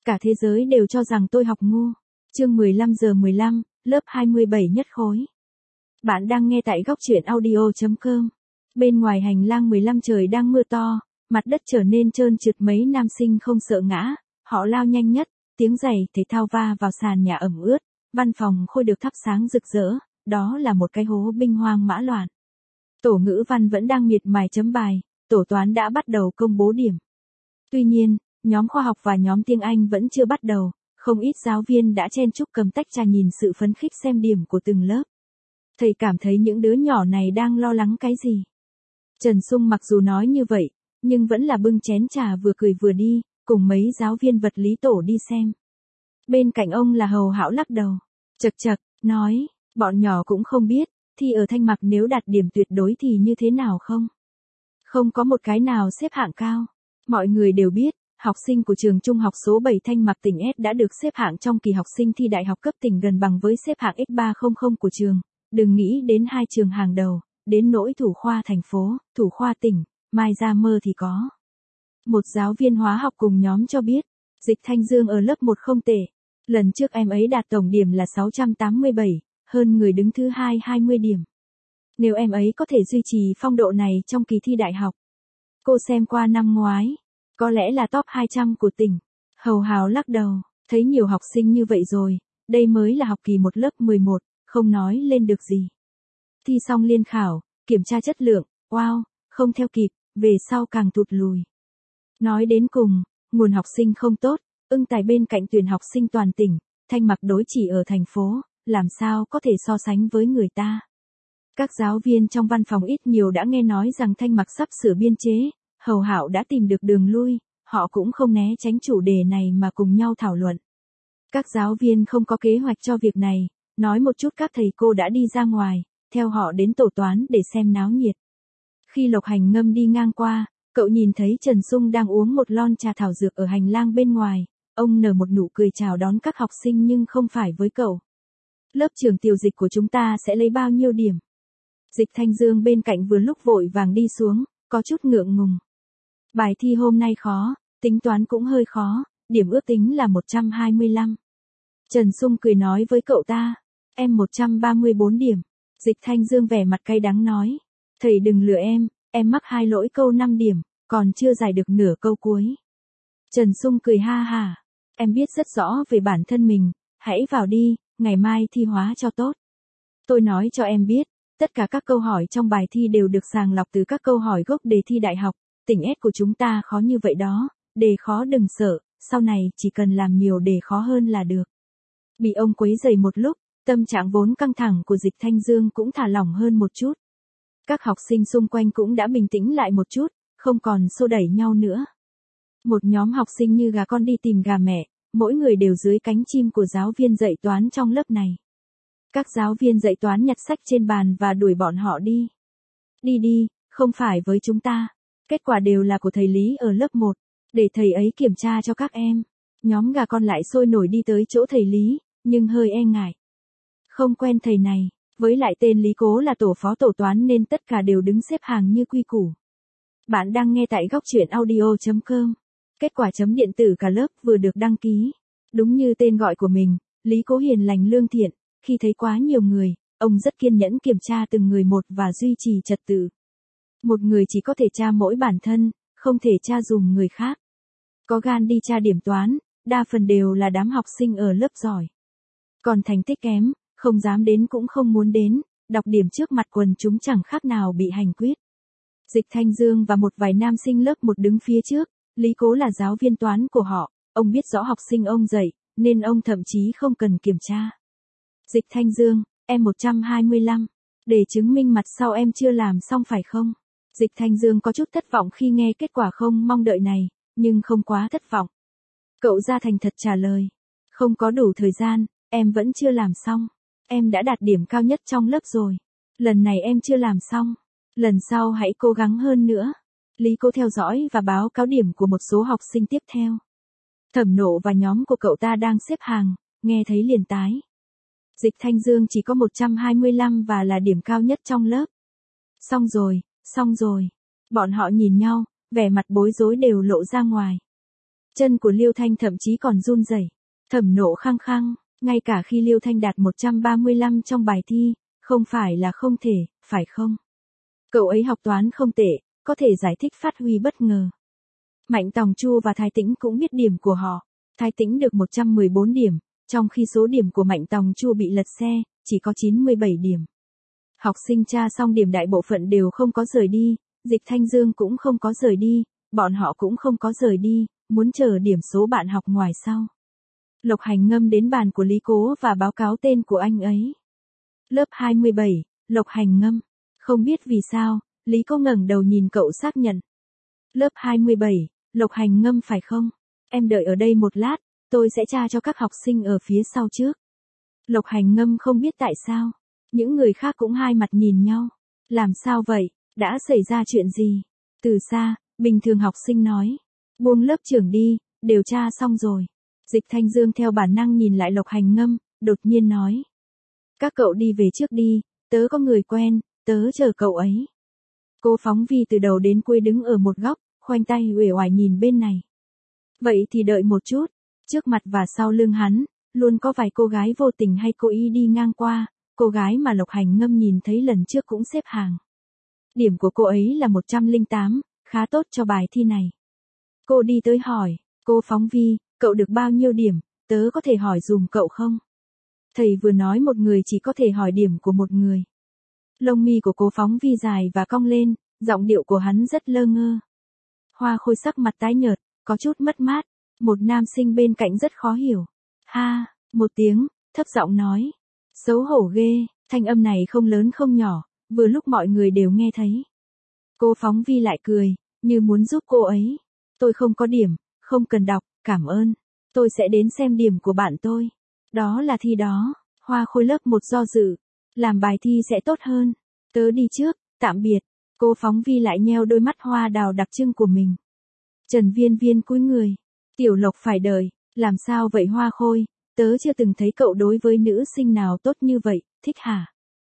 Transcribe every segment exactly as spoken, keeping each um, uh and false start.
Cả thế giới đều cho rằng tôi học ngu. Chương mười lăm giờ mười lăm, lớp hai mươi bảy nhất khối. Bạn đang nghe tại góc truyện audio chấm com. Bên ngoài hành lang mười lăm trời đang mưa to, mặt đất trở nên trơn trượt, mấy nam sinh không sợ ngã, họ lao nhanh nhất, tiếng giày thể thao va vào sàn nhà ẩm ướt, văn phòng Khôi được thắp sáng rực rỡ, đó là một cái hố binh hoang mã loạn. Tổ ngữ văn vẫn đang miệt mài chấm bài, tổ toán đã bắt đầu công bố điểm. Tuy nhiên, nhóm khoa học và nhóm tiếng Anh vẫn chưa bắt đầu, không ít giáo viên đã chen chúc cầm tách trà nhìn sự phấn khích xem điểm của từng lớp. Thầy cảm thấy những đứa nhỏ này đang lo lắng cái gì. Trần Sung mặc dù nói như vậy, nhưng vẫn là bưng chén trà vừa cười vừa đi, cùng mấy giáo viên vật lý tổ đi xem. Bên cạnh ông là Hầu Hão lắc đầu, chật chật, nói, bọn nhỏ cũng không biết, thi ở Thanh Mặc nếu đạt điểm tuyệt đối thì như thế nào không? Không có một cái nào xếp hạng cao. Mọi người đều biết, học sinh của trường trung học số bảy Thanh Mặc tỉnh S đã được xếp hạng trong kỳ học sinh thi đại học cấp tỉnh gần bằng với xếp hạng x ba trăm của trường. Đừng nghĩ đến hai trường hàng đầu, đến nỗi thủ khoa thành phố, thủ khoa tỉnh, mai ra mơ thì có. Một giáo viên hóa học cùng nhóm cho biết, Dịch Thanh Dương ở lớp một không tệ. Lần trước em ấy đạt tổng điểm là sáu trăm tám mươi bảy, hơn người đứng thứ hai hai mươi điểm. Nếu em ấy có thể duy trì phong độ này trong kỳ thi đại học. Cô xem qua năm ngoái, có lẽ là top hai trăm của tỉnh. Hầu Hào lắc đầu, thấy nhiều học sinh như vậy rồi, đây mới là học kỳ một lớp mười một, không nói lên được gì. Thi xong liên khảo, kiểm tra chất lượng, wow, không theo kịp, về sau càng tụt lùi. Nói đến cùng, nguồn học sinh không tốt, ưng tài bên cạnh tuyển học sinh toàn tỉnh, Thanh Mặc đối chỉ ở thành phố, làm sao có thể so sánh với người ta. Các giáo viên trong văn phòng ít nhiều đã nghe nói rằng Thanh Mặc sắp sửa biên chế, Hầu Hạo đã tìm được đường lui, họ cũng không né tránh chủ đề này mà cùng nhau thảo luận. Các giáo viên không có kế hoạch cho việc này, nói một chút các thầy cô đã đi ra ngoài, theo họ đến tổ toán để xem náo nhiệt. Khi Lộc Hành Ngâm đi ngang qua, cậu nhìn thấy Trần Sung đang uống một lon trà thảo dược ở hành lang bên ngoài, ông nở một nụ cười chào đón các học sinh nhưng không phải với cậu. Lớp trưởng Tiểu Dịch của chúng ta sẽ lấy bao nhiêu điểm? Dịch Thanh Dương bên cạnh vừa lúc vội vàng đi xuống, có chút ngượng ngùng. Bài thi hôm nay khó, tính toán cũng hơi khó, điểm ước tính là một trăm hai mươi lăm. Trần Sung cười nói với cậu ta, em một trăm ba mươi bốn điểm. Dịch Thanh Dương vẻ mặt cay đắng nói, thầy đừng lừa em, em mắc hai lỗi câu năm điểm, còn chưa giải được nửa câu cuối. Trần Sung cười ha ha, em biết rất rõ về bản thân mình, hãy vào đi, ngày mai thi hóa cho tốt. Tôi nói cho em biết, tất cả các câu hỏi trong bài thi đều được sàng lọc từ các câu hỏi gốc đề thi đại học, tỉnh S của chúng ta khó như vậy đó, đề khó đừng sợ, sau này chỉ cần làm nhiều đề khó hơn là được. Bị ông quấy rầy một lúc, tâm trạng vốn căng thẳng của Dịch Thanh Dương cũng thả lỏng hơn một chút. Các học sinh xung quanh cũng đã bình tĩnh lại một chút, không còn xô đẩy nhau nữa. Một nhóm học sinh như gà con đi tìm gà mẹ, mỗi người đều dưới cánh chim của giáo viên dạy toán trong lớp này. Các giáo viên dạy toán nhặt sách trên bàn và đuổi bọn họ đi. Đi đi, không phải với chúng ta. Kết quả đều là của thầy Lý ở lớp một, để thầy ấy kiểm tra cho các em. Nhóm gà con lại sôi nổi đi tới chỗ thầy Lý, nhưng hơi e ngại. Không quen thầy này, với lại tên Lý Cố là tổ phó tổ toán nên tất cả đều đứng xếp hàng như quy củ. Bạn đang nghe tại góc truyện audio chấm com. Kết quả chấm điện tử cả lớp vừa được đăng ký. Đúng như tên gọi của mình, Lý Cố hiền lành lương thiện, khi thấy quá nhiều người, ông rất kiên nhẫn kiểm tra từng người một và duy trì trật tự. Một người chỉ có thể tra mỗi bản thân, không thể tra dùm người khác. Có gan đi tra điểm toán, đa phần đều là đám học sinh ở lớp giỏi. Còn thành tích kém, không dám đến cũng không muốn đến, đọc điểm trước mặt quần chúng chẳng khác nào bị hành quyết. Dịch Thanh Dương và một vài nam sinh lớp một đứng phía trước, Lý Cố là giáo viên toán của họ, ông biết rõ học sinh ông dạy, nên ông thậm chí không cần kiểm tra. Dịch Thanh Dương, em một trăm hai mươi lăm, để chứng minh mặt sau em chưa làm xong phải không? Dịch Thanh Dương có chút thất vọng khi nghe kết quả không mong đợi này, nhưng không quá thất vọng. Cậu ra thành thật trả lời, không có đủ thời gian, em vẫn chưa làm xong. Em đã đạt điểm cao nhất trong lớp rồi. Lần này em chưa làm xong. Lần sau hãy cố gắng hơn nữa. Lý Cố theo dõi và báo cáo điểm của một số học sinh tiếp theo. Thẩm Nộ và nhóm của cậu ta đang xếp hàng, nghe thấy liền tái. Dịch Thanh Dương chỉ có một trăm hai mươi lăm và là điểm cao nhất trong lớp. Xong rồi, xong rồi. Bọn họ nhìn nhau, vẻ mặt bối rối đều lộ ra ngoài. Chân của Liêu Thanh thậm chí còn run rẩy. Thẩm Nộ khăng khăng, ngay cả khi Liêu Thanh đạt một trăm ba mươi lăm trong bài thi, không phải là không thể, phải không? Cậu ấy học toán không tệ, có thể giải thích phát huy bất ngờ. Mạnh Tòng Chu và Thái Tĩnh cũng biết điểm của họ. Thái Tĩnh được một trăm mười bốn điểm, trong khi số điểm của Mạnh Tòng Chu bị lật xe, chỉ có chín mươi bảy điểm. Học sinh tra xong điểm đại bộ phận đều không có rời đi, Dịch Thanh Dương cũng không có rời đi, bọn họ cũng không có rời đi, muốn chờ điểm số bạn học ngoài sau. Lộc Hành Ngâm đến bàn của Lý Cố và báo cáo tên của anh ấy. Lớp hai mươi bảy, Lộc Hành Ngâm. Không biết vì sao, Lý Cố ngẩng đầu nhìn cậu xác nhận. Lớp hai mươi bảy, Lộc Hành Ngâm phải không? Em đợi ở đây một lát, tôi sẽ tra cho các học sinh ở phía sau trước. Lộc Hành Ngâm không biết tại sao. Những người khác cũng hai mặt nhìn nhau. Làm sao vậy? Đã xảy ra chuyện gì? Từ xa, bình thường học sinh nói. Buông lớp trưởng đi, điều tra xong rồi. Dịch Thanh Dương theo bản năng nhìn lại Lộc Hành Ngâm, đột nhiên nói. Các cậu đi về trước đi, tớ có người quen, tớ chờ cậu ấy. Cô Phóng Vi từ đầu đến cuối đứng ở một góc, khoanh tay uể oải nhìn bên này. Vậy thì đợi một chút, trước mặt và sau lưng hắn, luôn có vài cô gái vô tình hay cố ý đi ngang qua, cô gái mà Lộc Hành Ngâm nhìn thấy lần trước cũng xếp hàng. Điểm của cô ấy là một trăm lẻ tám, khá tốt cho bài thi này. Cô đi tới hỏi, cô Phóng Vi, cậu được bao nhiêu điểm, tớ có thể hỏi dùm cậu không? Thầy vừa nói một người chỉ có thể hỏi điểm của một người. Lông mi của cô Phóng Vi dài và cong lên, giọng điệu của hắn rất lơ ngơ. Hoa Khôi sắc mặt tái nhợt, có chút mất mát, một nam sinh bên cạnh rất khó hiểu. Ha, một tiếng, thấp giọng nói. Xấu hổ ghê, thanh âm này không lớn không nhỏ, vừa lúc mọi người đều nghe thấy. Cô Phóng Vi lại cười, như muốn giúp cô ấy. Tôi không có điểm, không cần đọc, cảm ơn. Tôi sẽ đến xem điểm của bạn tôi. Đó là thi đó. Hoa Khôi lớp một do dự. Làm bài thi sẽ tốt hơn. Tớ đi trước, tạm biệt. Cô Phóng Vi lại nheo đôi mắt hoa đào đặc trưng của mình. Trần Viên Viên cúi người. Tiểu Lộc phải đợi. Làm sao vậy Hoa Khôi? Tớ chưa từng thấy cậu đối với nữ sinh nào tốt như vậy, thích hả?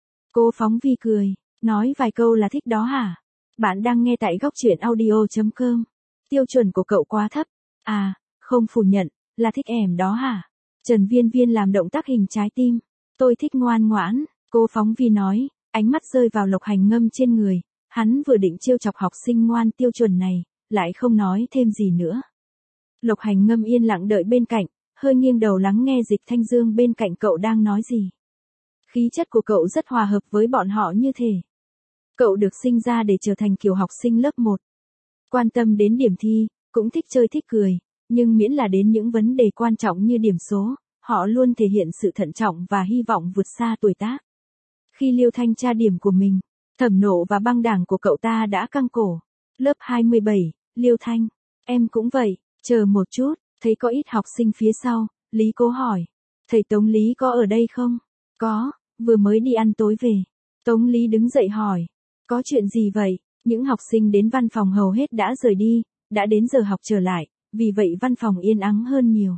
Cô Phóng Vi cười. Nói vài câu là thích đó hả? Bạn đang nghe tại góc truyện audio chấm com. Tiêu chuẩn của cậu quá thấp. À, không phủ nhận, là thích em đó hả? Trần Viên Viên làm động tác hình trái tim. Tôi thích ngoan ngoãn, cô Phóng Vi nói, ánh mắt rơi vào Lộc Hành Ngâm trên người. Hắn vừa định trêu chọc học sinh ngoan tiêu chuẩn này, lại không nói thêm gì nữa. Lộc Hành Ngâm yên lặng đợi bên cạnh, hơi nghiêng đầu lắng nghe Dịch Thanh Dương bên cạnh cậu đang nói gì. Khí chất của cậu rất hòa hợp với bọn họ như thế. Cậu được sinh ra để trở thành kiểu học sinh lớp một. Quan tâm đến điểm thi, cũng thích chơi thích cười, nhưng miễn là đến những vấn đề quan trọng như điểm số, họ luôn thể hiện sự thận trọng và hy vọng vượt xa tuổi tác. Khi Liêu Thanh tra điểm của mình, Thẩm Nộ và băng đảng của cậu ta đã căng cổ. Lớp hai mươi bảy, Liêu Thanh, em cũng vậy, chờ một chút, thấy có ít học sinh phía sau, Lý Cố hỏi. Thầy Tống Lý có ở đây không? Có, vừa mới đi ăn tối về. Tống Lý đứng dậy hỏi. Có chuyện gì vậy? Những học sinh đến văn phòng hầu hết đã rời đi, đã đến giờ học trở lại, vì vậy văn phòng yên ắng hơn nhiều.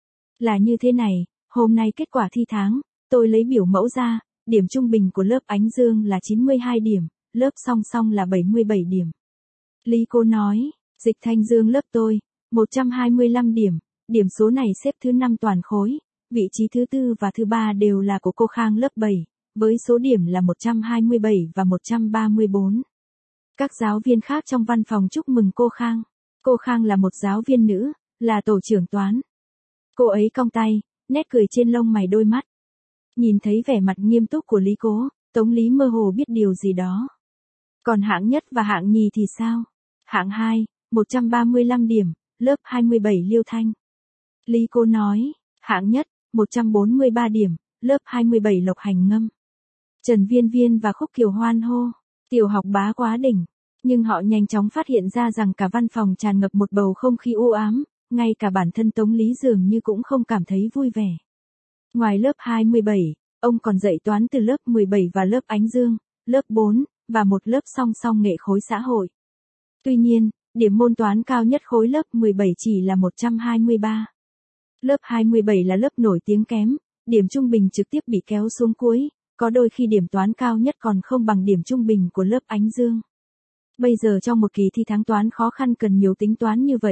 Là như thế này, hôm nay kết quả thi tháng, tôi lấy biểu mẫu ra, điểm trung bình của lớp Ánh Dương là chín mươi hai điểm, lớp Song Song là bảy mươi bảy điểm. Lý Cố nói, Dịch Thanh Dương lớp tôi, một trăm hai mươi lăm điểm, điểm số này xếp thứ năm toàn khối, vị trí thứ tư và thứ ba đều là của cô Khang lớp bảy, với số điểm là một trăm hai mươi bảy và một trăm ba mươi bốn. Các giáo viên khác trong văn phòng chúc mừng cô Khang. Cô Khang là một giáo viên nữ, là tổ trưởng toán. Cô ấy cong tay, nét cười trên lông mày đôi mắt. Nhìn thấy vẻ mặt nghiêm túc của Lý Cố, Tống Lý mơ hồ biết điều gì đó. Còn hạng nhất và hạng nhì thì sao? Hạng hai, một trăm ba mươi lăm điểm, lớp hai mươi bảy Liêu Thanh. Lý Cố nói, hạng nhất, một trăm bốn mươi ba điểm, lớp hai mươi bảy Lộc Hành Ngâm. Trần Viên Viên và Khúc Kiều hoan hô, tiểu học bá quá đỉnh. Nhưng họ nhanh chóng phát hiện ra rằng cả văn phòng tràn ngập một bầu không khí u ám, ngay cả bản thân Tống Lý dường như cũng không cảm thấy vui vẻ. Ngoài lớp hai mươi bảy, ông còn dạy toán từ lớp mười bảy và lớp Ánh Dương, lớp bốn, và một lớp song song nghệ khối xã hội. Tuy nhiên, điểm môn toán cao nhất khối lớp mười bảy chỉ là một trăm hai mươi ba. Lớp hai mươi bảy là lớp nổi tiếng kém, điểm trung bình trực tiếp bị kéo xuống cuối, có đôi khi điểm toán cao nhất còn không bằng điểm trung bình của lớp Ánh Dương. Bây giờ trong một kỳ thi tháng toán khó khăn cần nhiều tính toán như vậy,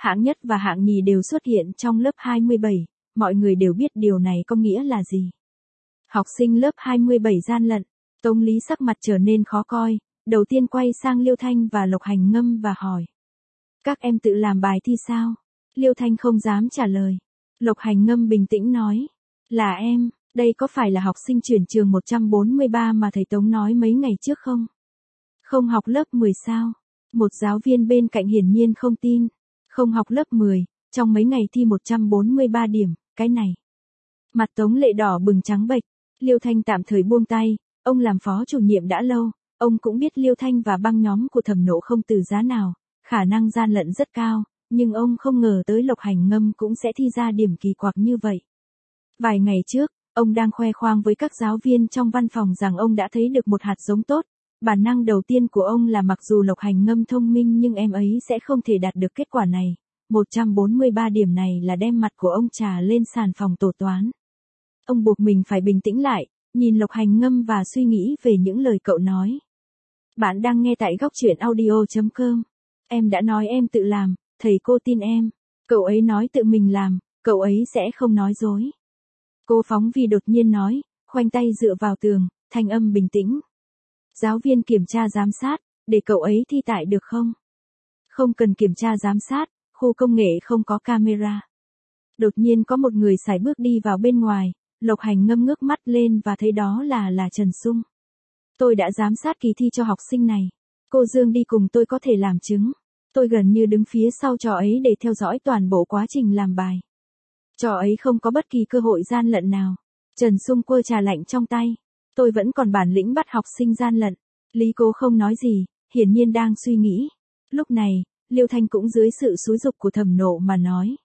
Hạng nhất và hạng nhì đều xuất hiện trong lớp hai mươi bảy, mọi người đều biết điều này có nghĩa là gì. Học sinh lớp hai mươi bảy gian lận, Tống Lý sắc mặt trở nên khó coi, đầu tiên quay sang Liêu Thanh và Lộc Hành Ngâm và hỏi. Các em tự làm bài thi sao? Liêu Thanh không dám trả lời. Lộc Hành Ngâm bình tĩnh nói. Là em, đây có phải là học sinh chuyển trường một trăm bốn mươi ba mà thầy Tống nói mấy ngày trước không? Không học lớp mười sao? Một giáo viên bên cạnh hiển nhiên không tin. Không học lớp mười, trong mấy ngày thi một trăm bốn mươi ba điểm, cái này. Mặt Tống Lệ đỏ bừng trắng bệch, Liêu Thanh tạm thời buông tay, ông làm phó chủ nhiệm đã lâu, ông cũng biết Liêu Thanh và băng nhóm của Thẩm Nộ không từ giá nào, khả năng gian lận rất cao, nhưng ông không ngờ tới Lộc Hành Ngâm cũng sẽ thi ra điểm kỳ quặc như vậy. Vài ngày trước, ông đang khoe khoang với các giáo viên trong văn phòng rằng ông đã thấy được một hạt giống tốt. Bản năng đầu tiên của ông là mặc dù Lộc Hành Ngâm thông minh nhưng em ấy sẽ không thể đạt được kết quả này. một trăm bốn mươi ba điểm này là đem mặt của ông trà lên sàn phòng tổ toán. Ông buộc mình phải bình tĩnh lại, nhìn Lộc Hành Ngâm và suy nghĩ về những lời cậu nói. Bạn đang nghe tại góc truyện audio chấm com. Em đã nói em tự làm, thầy cô tin em. Cậu ấy nói tự mình làm, cậu ấy sẽ không nói dối. Cô phóng viên đột nhiên nói, khoanh tay dựa vào tường, thanh âm bình tĩnh. Giáo viên kiểm tra giám sát, để cậu ấy thi tại được không? Không cần kiểm tra giám sát, khu công nghệ không có camera. Đột nhiên có một người sải bước đi vào bên ngoài, Lộc Hành Ngâm ngước mắt lên và thấy đó là là Trần Sung. Tôi đã giám sát kỳ thi cho học sinh này. Cô Dương đi cùng tôi có thể làm chứng. Tôi gần như đứng phía sau trò ấy để theo dõi toàn bộ quá trình làm bài. Trò ấy không có bất kỳ cơ hội gian lận nào. Trần Sung quơ trà lạnh trong tay. Tôi vẫn còn bản lĩnh bắt học sinh gian lận. Lý Cố không nói gì, hiển nhiên đang suy nghĩ. Lúc này, Liêu Thanh cũng dưới sự xúi giục của Thẩm Nộ mà nói.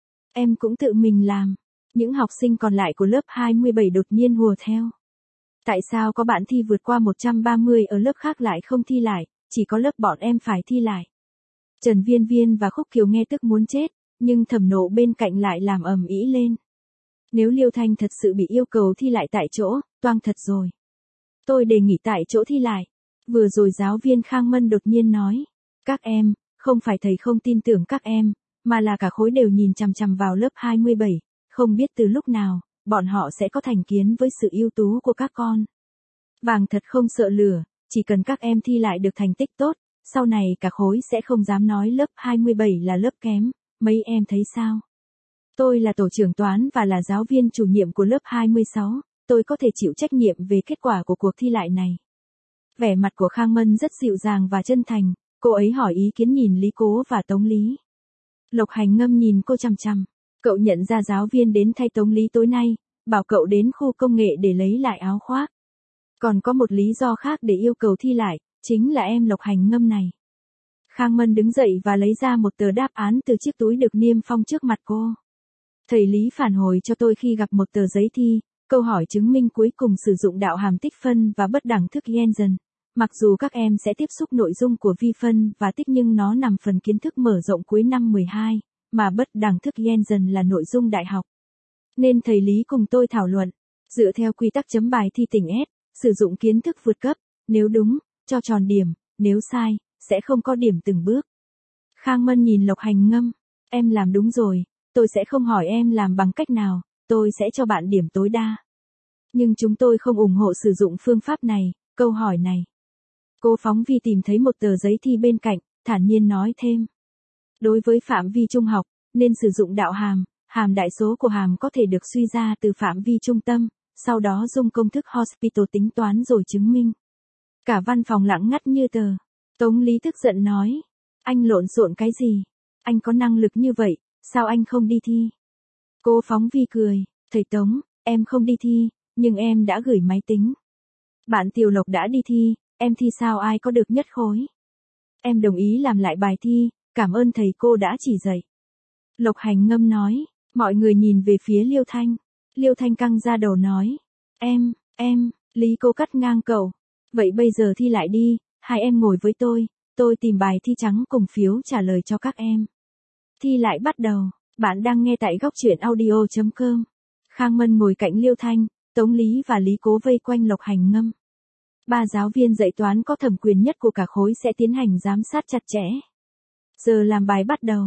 Em cũng tự mình làm. Những học sinh còn lại của lớp hai mươi bảy đột nhiên hùa theo. Tại sao có bạn thi vượt qua một trăm ba mươi ở lớp khác lại không thi lại, chỉ có lớp bọn em phải thi lại. Trần Viên Viên và Khúc Kiều nghe tức muốn chết, nhưng Thẩm Nộ bên cạnh lại làm ầm ĩ lên. Nếu Liêu Thanh thật sự bị yêu cầu thi lại tại chỗ, toang thật rồi. Tôi đề nghị tại chỗ thi lại. Vừa rồi giáo viên Khang Mân đột nhiên nói. Các em, không phải thầy không tin tưởng các em, mà là cả khối đều nhìn chằm chằm vào lớp hai mươi bảy, không biết từ lúc nào, bọn họ sẽ có thành kiến với sự ưu tú của các con. Vàng thật không sợ lửa, chỉ cần các em thi lại được thành tích tốt, sau này cả khối sẽ không dám nói lớp hai mươi bảy là lớp kém, mấy em thấy sao? Tôi là tổ trưởng toán và là giáo viên chủ nhiệm của lớp hai mươi sáu, tôi có thể chịu trách nhiệm về kết quả của cuộc thi lại này. Vẻ mặt của Khang Mân rất dịu dàng và chân thành, cô ấy hỏi ý kiến nhìn Lý Cố và Tống Lý. Lộc Hành Ngâm nhìn cô chằm chằm, cậu nhận ra giáo viên đến thay Tống Lý tối nay, bảo cậu đến khu công nghệ để lấy lại áo khoác. Còn có một lý do khác để yêu cầu thi lại, chính là em Lộc Hành Ngâm này. Khang Mân đứng dậy và lấy ra một tờ đáp án từ chiếc túi được niêm phong trước mặt cô. Thầy Lý phản hồi cho tôi khi gặp một tờ giấy thi, câu hỏi chứng minh cuối cùng sử dụng đạo hàm tích phân và bất đẳng thức Jensen. Mặc dù các em sẽ tiếp xúc nội dung của vi phân và tích nhưng nó nằm phần kiến thức mở rộng cuối năm mười hai, mà bất đẳng thức Jensen là nội dung đại học. Nên thầy Lý cùng tôi thảo luận, dựa theo quy tắc chấm bài thi tỉnh S, sử dụng kiến thức vượt cấp, nếu đúng, cho tròn điểm, nếu sai, sẽ không có điểm từng bước. Khang Mân nhìn Lộc Hành Ngâm, em làm đúng rồi, tôi sẽ không hỏi em làm bằng cách nào, tôi sẽ cho bạn điểm tối đa. Nhưng chúng tôi không ủng hộ sử dụng phương pháp này, câu hỏi này. Cô phóng viên tìm thấy một tờ giấy thi bên cạnh, thản nhiên nói thêm. Đối với phạm vi trung học, nên sử dụng đạo hàm, hàm đại số của hàm có thể được suy ra từ phạm vi trung tâm, sau đó dùng công thức Hospital tính toán rồi chứng minh. Cả văn phòng lặng ngắt như tờ. Tống Lý tức giận nói. Anh lộn xộn cái gì? Anh có năng lực như vậy, sao anh không đi thi? Cô phóng viên cười. Thầy Tống, em không đi thi, nhưng em đã gửi máy tính. Bạn Tiểu Lộc đã đi thi, em thi sao ai có được nhất khối? Em đồng ý làm lại bài thi, cảm ơn thầy cô đã chỉ dạy. Lộc Hành Ngâm nói. Mọi người nhìn về phía Liêu Thanh. Liêu Thanh căng ra đầu nói. Em, em, Lý Cô cắt ngang cậu. Vậy bây giờ thi lại đi, hai em ngồi với tôi, tôi tìm bài thi trắng cùng phiếu trả lời cho các em. Thi lại bắt đầu, bạn đang nghe tại góc truyện audio chấm com. Khang Mân ngồi cạnh Liêu Thanh, Tống Lý và Lý Cố vây quanh Lộc Hành Ngâm. Ba giáo viên dạy toán có thẩm quyền nhất của cả khối sẽ tiến hành giám sát chặt chẽ. Giờ làm bài bắt đầu.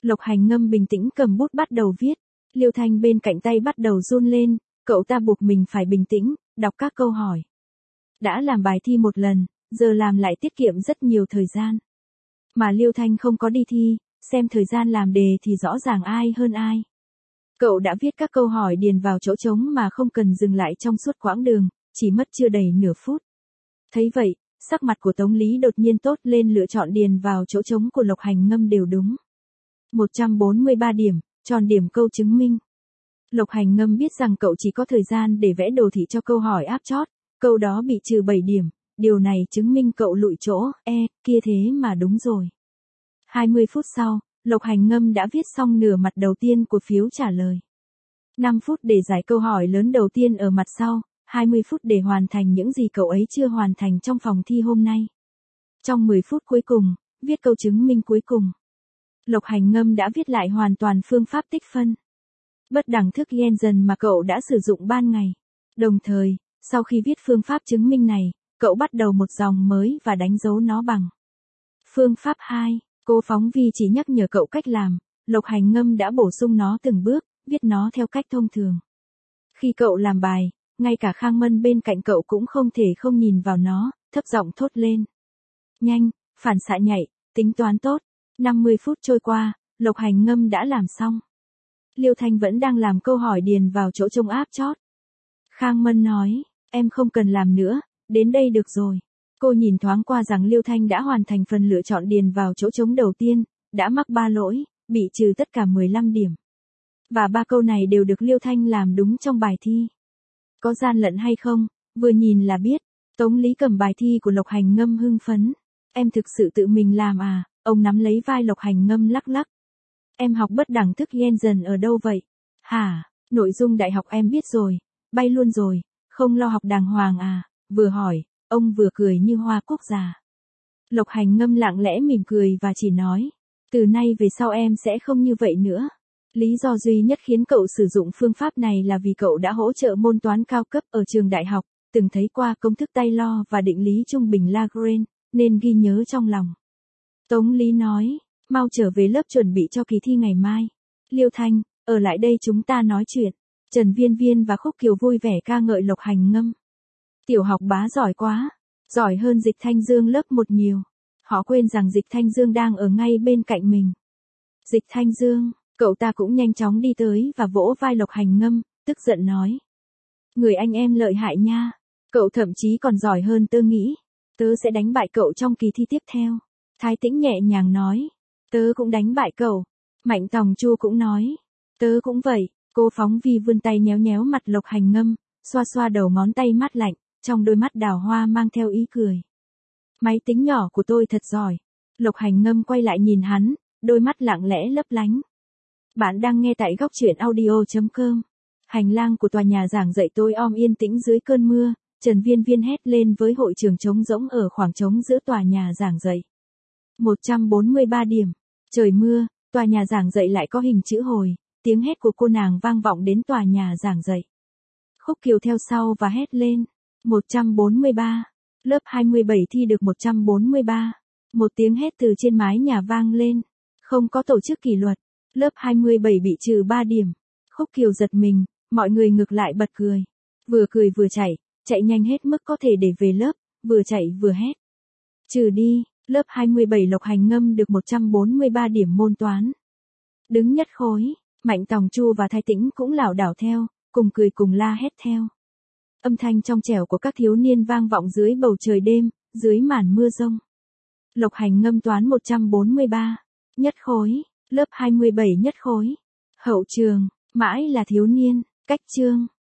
Lộc Hành Ngâm bình tĩnh cầm bút bắt đầu viết. Liêu Thanh bên cạnh tay bắt đầu run lên, cậu ta buộc mình phải bình tĩnh, đọc các câu hỏi. Đã làm bài thi một lần, giờ làm lại tiết kiệm rất nhiều thời gian. Mà Liêu Thanh không có đi thi, xem thời gian làm đề thì rõ ràng ai hơn ai. Cậu đã viết các câu hỏi điền vào chỗ trống mà không cần dừng lại trong suốt quãng đường, chỉ mất chưa đầy nửa phút. Thấy vậy, sắc mặt của Tống Lý đột nhiên tốt lên, lựa chọn điền vào chỗ trống của Lộc Hành Ngâm đều đúng. một trăm bốn mươi ba điểm, tròn điểm câu chứng minh. Lộc Hành Ngâm biết rằng cậu chỉ có thời gian để vẽ đồ thị cho câu hỏi áp chót, câu đó bị trừ bảy điểm, điều này chứng minh cậu lụi chỗ, e, kia thế mà đúng rồi. hai mươi phút sau, Lộc Hành Ngâm đã viết xong nửa mặt đầu tiên của phiếu trả lời. năm phút để giải câu hỏi lớn đầu tiên ở mặt sau, hai mươi phút để hoàn thành những gì cậu ấy chưa hoàn thành trong phòng thi hôm nay. Trong mười phút cuối cùng, viết câu chứng minh cuối cùng. Lộc Hành Ngâm đã viết lại hoàn toàn phương pháp tích phân bất đẳng thức Jensen mà cậu đã sử dụng ban ngày. Đồng thời, sau khi viết phương pháp chứng minh này, cậu bắt đầu một dòng mới và đánh dấu nó bằng phương pháp hai. Cô phóng viên chỉ nhắc nhở cậu cách làm, Lộc Hành Ngâm đã bổ sung nó từng bước, viết nó theo cách thông thường. Khi cậu làm bài, ngay cả Khang Mân bên cạnh cậu cũng không thể không nhìn vào nó, thấp giọng thốt lên. Nhanh, phản xạ nhạy, tính toán tốt. năm mươi phút trôi qua, Lộc Hành Ngâm đã làm xong. Liêu Thanh vẫn đang làm câu hỏi điền vào chỗ trống áp chót. Khang Mân nói, em không cần làm nữa, đến đây được rồi. Cô nhìn thoáng qua rằng Liêu Thanh đã hoàn thành phần lựa chọn điền vào chỗ trống đầu tiên, đã mắc ba lỗi, bị trừ tất cả mười lăm điểm. Và ba câu này đều được Liêu Thanh làm đúng trong bài thi. Có gian lận hay không, vừa nhìn là biết. Tống Lý cầm bài thi của Lộc Hành Ngâm hưng phấn. Em thực sự tự mình làm à? Ông nắm lấy vai Lộc Hành Ngâm lắc lắc. Em học bất đẳng thức Jensen ở đâu vậy? Hả, nội dung đại học em biết rồi, bay luôn rồi, không lo học đàng hoàng à? Vừa hỏi, ông vừa cười như hoa quốc già. Lộc Hành Ngâm lặng lẽ mỉm cười và chỉ nói, từ nay về sau em sẽ không như vậy nữa. Lý do duy nhất khiến cậu sử dụng phương pháp này là vì cậu đã hỗ trợ môn toán cao cấp ở trường đại học, từng thấy qua công thức Taylor và định lý trung bình Lagrange, nên ghi nhớ trong lòng. Tống Lý nói, mau trở về lớp chuẩn bị cho kỳ thi ngày mai. Liêu Thanh, ở lại đây chúng ta nói chuyện. Trần Viên Viên và Khúc Kiều vui vẻ ca ngợi Lộc Hành Ngâm. Tiểu học bá giỏi quá, giỏi hơn Dịch Thanh Dương lớp một nhiều. Họ quên rằng Dịch Thanh Dương đang ở ngay bên cạnh mình. Dịch Thanh Dương, cậu ta cũng nhanh chóng đi tới và vỗ vai Lộc Hành Ngâm, tức giận nói. Người anh em lợi hại nha, cậu thậm chí còn giỏi hơn tớ nghĩ. Tớ sẽ đánh bại cậu trong kỳ thi tiếp theo. Thái Tĩnh nhẹ nhàng nói. Tớ cũng đánh bại cậu. Mạnh Tòng Chu cũng nói. Tớ cũng vậy. Cô phóng vi vươn tay nhéo nhéo mặt Lộc Hành Ngâm, xoa xoa đầu ngón tay mát lạnh, trong đôi mắt đào hoa mang theo ý cười. Máy tính nhỏ của tôi thật giỏi. Lộc Hành Ngâm quay lại nhìn hắn, đôi mắt lặng lẽ lấp lánh. Bạn đang nghe tại góc truyện audio chấm com. Hành lang của tòa nhà giảng dạy tối om yên tĩnh dưới cơn mưa, Trần Viên Viên hét lên với hội trường trống rỗng ở khoảng trống giữa tòa nhà giảng dạy. một trăm bốn mươi ba điểm. Trời mưa, tòa nhà giảng dạy lại có hình chữ hồi, tiếng hét của cô nàng vang vọng đến tòa nhà giảng dạy. Khúc Kiều theo sau và hét lên. một trăm bốn mươi ba. Lớp hai mươi bảy thi được một trăm bốn mươi ba. Một tiếng hét từ trên mái nhà vang lên. Không có tổ chức kỷ luật. Lớp hai mươi bảy bị trừ ba điểm. Khúc Kiều giật mình, mọi người ngược lại bật cười. Vừa cười vừa chạy, chạy nhanh hết mức có thể để về lớp, vừa chạy vừa hét. Trừ đi, lớp hai mươi bảy Lộc Hành Ngâm được một trăm bốn mươi ba điểm môn toán. Đứng nhất khối, Mạnh Tòng Chu và Thái Tĩnh cũng lảo đảo theo, cùng cười cùng la hét theo. Âm thanh trong trẻo của các thiếu niên vang vọng dưới bầu trời đêm, dưới màn mưa rông. Lộc Hành Ngâm toán một trăm bốn mươi ba. Nhất khối, lớp hai mươi bảy nhất khối. Hậu trường, mãi là thiếu niên, cách chương.